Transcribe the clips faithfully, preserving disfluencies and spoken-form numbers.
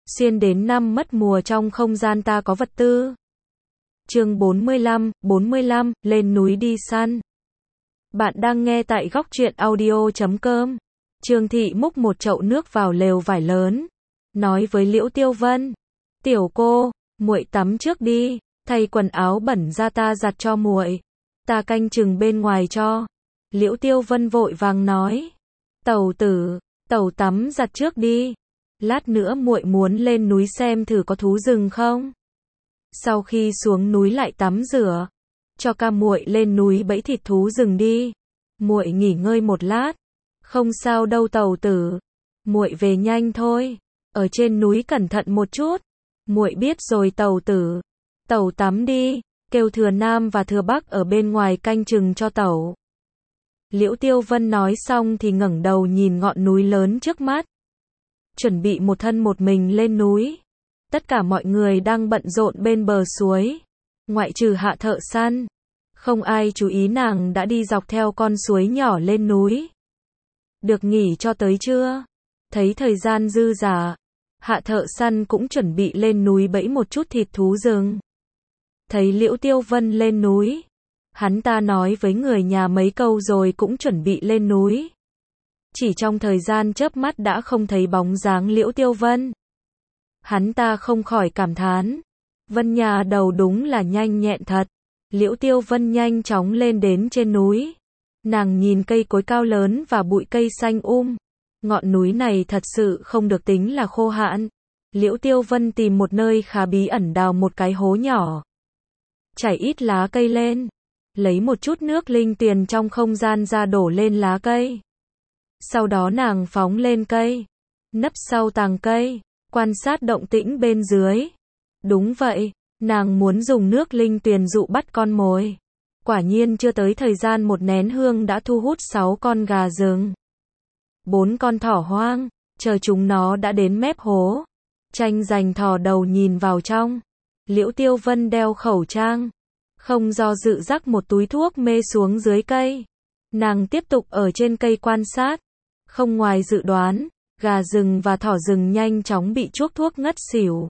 Xuyên đến năm mất mùa trong không gian ta có vật tư. Chương bốn mươi lăm, bốn mươi lăm, lên núi đi săn. Bạn đang nghe tại góc truyện audio chấm com. Trương Thị múc một chậu nước vào lều vải lớn, nói với Liễu Tiêu Vân: "Tiểu cô, muội tắm trước đi, thay quần áo bẩn ra ta giặt cho muội, ta canh chừng bên ngoài cho." Liễu Tiêu Vân vội vàng nói: "Tẩu tử, tẩu tắm giặt trước đi, lát nữa muội muốn lên núi xem thử có thú rừng không. Sau khi xuống núi lại tắm rửa, cho ca muội lên núi bẫy thịt thú rừng đi. Muội nghỉ ngơi một lát." "Không sao đâu tẩu tử, muội về nhanh thôi, ở trên núi cẩn thận một chút." "Muội biết rồi tẩu tử, tẩu tắm đi, kêu Thừa Nam và Thừa Bắc ở bên ngoài canh chừng cho tẩu." Liễu Tiêu Vân nói xong thì ngẩng đầu nhìn ngọn núi lớn trước mắt. Chuẩn bị một thân một mình lên núi. Tất cả mọi người đang bận rộn bên bờ suối, ngoại trừ Hạ thợ săn. Không ai chú ý nàng đã đi dọc theo con suối nhỏ lên núi. "Được nghỉ cho tới trưa." Thấy thời gian dư dả, Hạ thợ săn cũng chuẩn bị lên núi bẫy một chút thịt thú rừng. Thấy Liễu Tiêu Vân lên núi, hắn ta nói với người nhà mấy câu rồi cũng chuẩn bị lên núi. Chỉ trong thời gian chớp mắt đã không thấy bóng dáng Liễu Tiêu Vân. Hắn ta không khỏi cảm thán: Vân nhà đầu đúng là nhanh nhẹn thật. Liễu Tiêu Vân nhanh chóng lên đến trên núi. Nàng nhìn cây cối cao lớn và bụi cây xanh um. Ngọn núi này thật sự không được tính là khô hạn. Liễu Tiêu Vân tìm một nơi khá bí ẩn đào một cái hố nhỏ, chảy ít lá cây lên, lấy một chút nước linh tuyền trong không gian ra đổ lên lá cây. Sau đó nàng phóng lên cây, nấp sau tàng cây, quan sát động tĩnh bên dưới. Đúng vậy, nàng muốn dùng nước linh tuyền dụ bắt con mồi. Quả nhiên chưa tới thời gian một nén hương đã thu hút sáu con gà rừng, bốn con thỏ hoang. Chờ chúng nó đã đến mép hố, tranh giành thò đầu nhìn vào trong. Liễu Tiêu Vân đeo khẩu trang, không do dự rắc một túi thuốc mê xuống dưới cây. Nàng tiếp tục ở trên cây quan sát. Không ngoài dự đoán, gà rừng và thỏ rừng nhanh chóng bị chuốc thuốc ngất xỉu.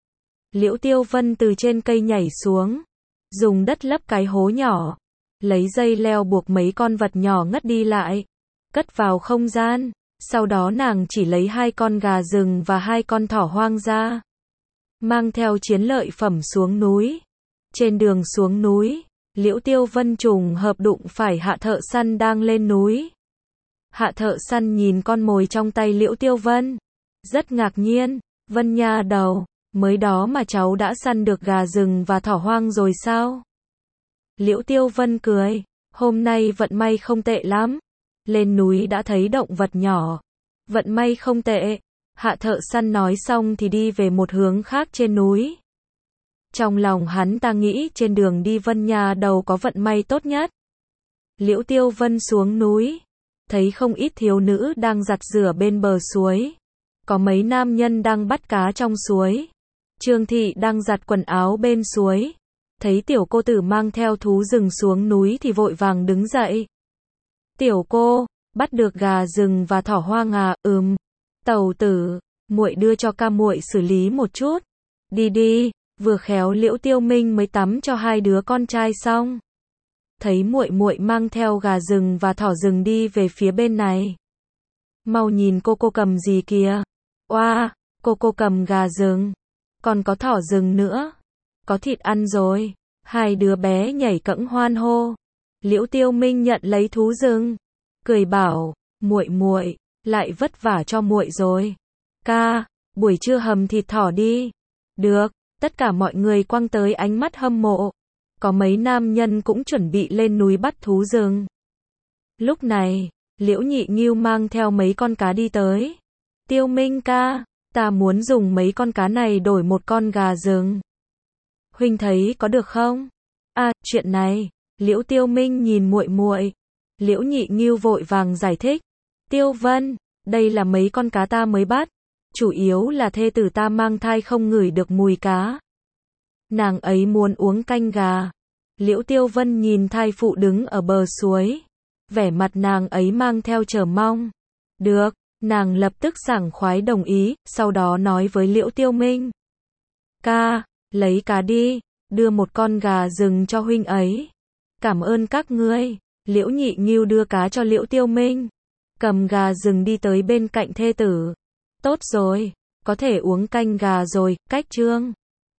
Liễu Tiêu Vân từ trên cây nhảy xuống, dùng đất lấp cái hố nhỏ, lấy dây leo buộc mấy con vật nhỏ ngất đi lại, cất vào không gian. Sau đó nàng chỉ lấy hai con gà rừng và hai con thỏ hoang ra, mang theo chiến lợi phẩm xuống núi. Trên đường xuống núi, Liễu Tiêu Vân trùng hợp đụng phải Hạ thợ săn đang lên núi. Hạ thợ săn nhìn con mồi trong tay Liễu Tiêu Vân, rất ngạc nhiên: "Vân nha đầu, mới đó mà cháu đã săn được gà rừng và thỏ hoang rồi sao?" Liễu Tiêu Vân cười: "Hôm nay vận may không tệ lắm. Lên núi đã thấy động vật nhỏ. Vận may không tệ." Hạ thợ săn nói xong thì đi về một hướng khác trên núi. Trong lòng hắn ta nghĩ trên đường đi Vân nhà đầu có vận may tốt nhất. Liễu Tiêu Vân xuống núi, thấy không ít thiếu nữ đang giặt rửa bên bờ suối. Có mấy nam nhân đang bắt cá trong suối. Trương Thị đang giặt quần áo bên suối. Thấy tiểu cô tử mang theo thú rừng xuống núi thì vội vàng đứng dậy. "Tiểu cô, bắt được gà rừng và thỏ hoang à?" "Ừm, tẩu tử, muội đưa cho ca muội xử lý một chút." "Đi đi." Vừa khéo Liễu Tiêu Minh mới tắm cho hai đứa con trai xong, thấy muội muội mang theo gà rừng và thỏ rừng đi về phía bên này. "Mau nhìn cô cô cầm gì kìa." "Oa, cô cô cầm gà rừng, còn có thỏ rừng nữa, có thịt ăn rồi." Hai đứa bé nhảy cẫng hoan hô. Liễu Tiêu Minh nhận lấy thú rừng, cười bảo: "Muội muội, lại vất vả cho muội rồi. Ca, buổi trưa hầm thịt thỏ đi." "Được." Tất cả mọi người quăng tới ánh mắt hâm mộ. Có mấy nam nhân cũng chuẩn bị lên núi bắt thú rừng. Lúc này, Liễu Nhị Ngưu mang theo mấy con cá đi tới. "Tiêu Minh ca, ta muốn dùng mấy con cá này đổi một con gà rừng. Huynh thấy có được không?" "À, chuyện này." Liễu Tiêu Minh nhìn muội muội. Liễu Nhị Ngưu vội vàng giải thích: "Tiêu Vân, đây là mấy con cá ta mới bắt. Chủ yếu là thê tử ta mang thai không ngửi được mùi cá. Nàng ấy muốn uống canh gà." Liễu Tiêu Vân nhìn thai phụ đứng ở bờ suối, vẻ mặt nàng ấy mang theo chờ mong. "Được." Nàng lập tức sảng khoái đồng ý, sau đó nói với Liễu Tiêu Minh. Ca, lấy cá đi, đưa một con gà rừng cho huynh ấy. Cảm ơn các ngươi. Liễu Nhị Ngưu đưa cá cho Liễu Tiêu Minh. Cầm gà rừng đi tới bên cạnh thê tử. Tốt rồi, có thể uống canh gà rồi, cách trương.